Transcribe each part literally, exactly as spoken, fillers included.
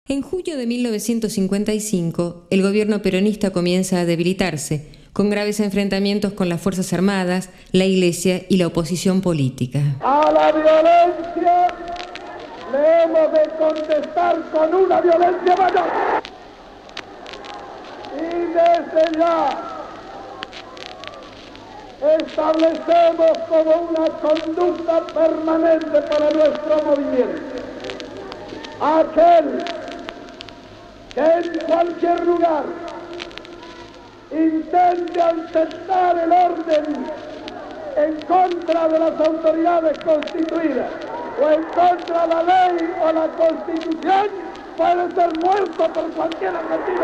En julio de mil novecientos cincuenta y cinco, el gobierno peronista comienza a debilitarse, con graves enfrentamientos con las Fuerzas Armadas, la Iglesia y la oposición política. A la violencia le hemos de contestar con una violencia mayor. Y desde ya establecemos como una conducta permanente para nuestro movimiento aquel que en cualquier lugar intente alterar el orden en contra de las autoridades constituidas o en contra de la ley o la Constitución, puede ser muerto por cualquier argentino.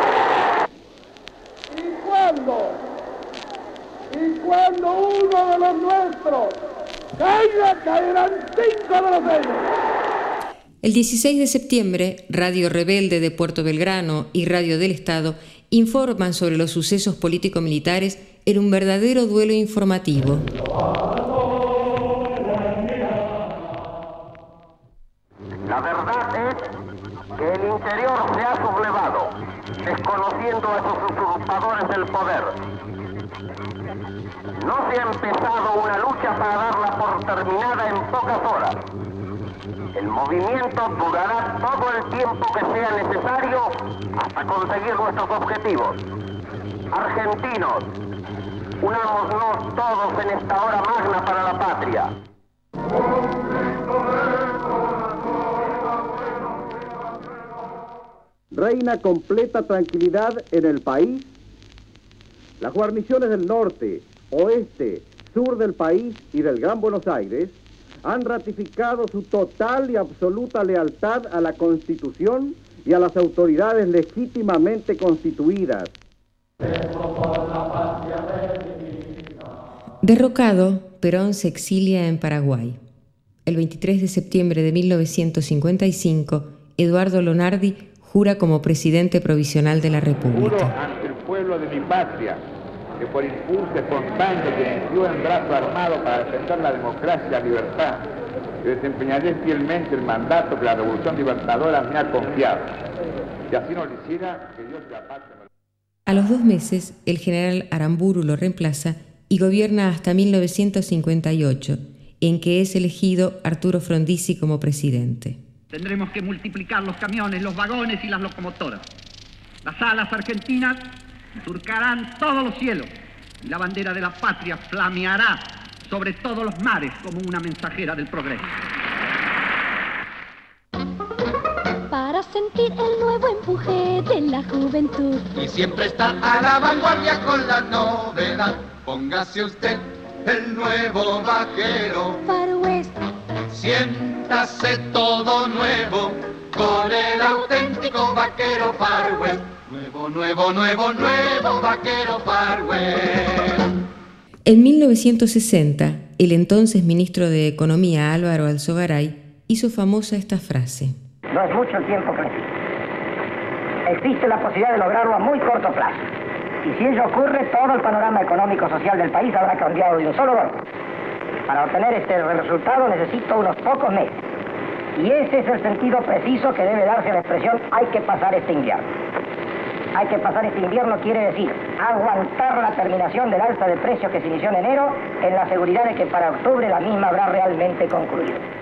Y cuando, y cuando uno de los nuestros caiga, caerán cinco de los de ellos. El dieciséis de septiembre, Radio Rebelde de Puerto Belgrano y Radio del Estado informan sobre los sucesos político-militares en un verdadero duelo informativo. La verdad es que el interior se ha sublevado, desconociendo a esos usurpadores del poder. No se ha empezado una lucha para darla por terminada en pocas horas. El movimiento durará todo el tiempo que sea necesario hasta conseguir nuestros objetivos. Argentinos, unámonos todos en esta hora magna para la patria. Reina completa tranquilidad en el país. Las guarniciones del norte, oeste, sur del país y del Gran Buenos Aires han ratificado su total y absoluta lealtad a la Constitución y a las autoridades legítimamente constituidas. Derrocado, Perón se exilia en Paraguay. El veintitrés de septiembre de mil novecientos cincuenta y cinco, Eduardo Lonardi jura como presidente provisional de la República. Juro ante el pueblo de mi patria que por impulso espontáneo que inició en brazo armado para defender la democracia y la libertad, que desempeñaré fielmente el mandato que la Revolución Libertadora me ha confiado. Si así no lo hiciera, que Dios y la patria me... A los dos meses, el general Aramburu lo reemplaza y gobierna hasta mil novecientos cincuenta y ocho, en que es elegido Arturo Frondizi como presidente. Tendremos que multiplicar los camiones, los vagones y las locomotoras. Las alas argentinas surcarán todos los cielos y la bandera de la patria flameará sobre todos los mares como una mensajera del progreso. Para sentir el nuevo empuje de la juventud y siempre estar a la vanguardia con la novedad, póngase usted el nuevo vaquero Far West. Siéntase todo nuevo con el auténtico vaquero Far West. Nuevo, nuevo, nuevo, nuevo vaquero Far West. En mil novecientos sesenta, el entonces ministro de Economía Álvaro Alzogaray hizo famosa esta frase. No es mucho el tiempo que necesita. Existe la posibilidad de lograrlo a muy corto plazo. Y si ello ocurre, todo el panorama económico-social del país habrá cambiado de un solo golpe. Para obtener este resultado necesito unos pocos meses. Y ese es el sentido preciso que debe darse a la expresión hay que pasar este invierno. Hay que pasar este invierno quiere decir aguantar la terminación del alza de precios que se inició en enero en la seguridad de que para octubre la misma habrá realmente concluido.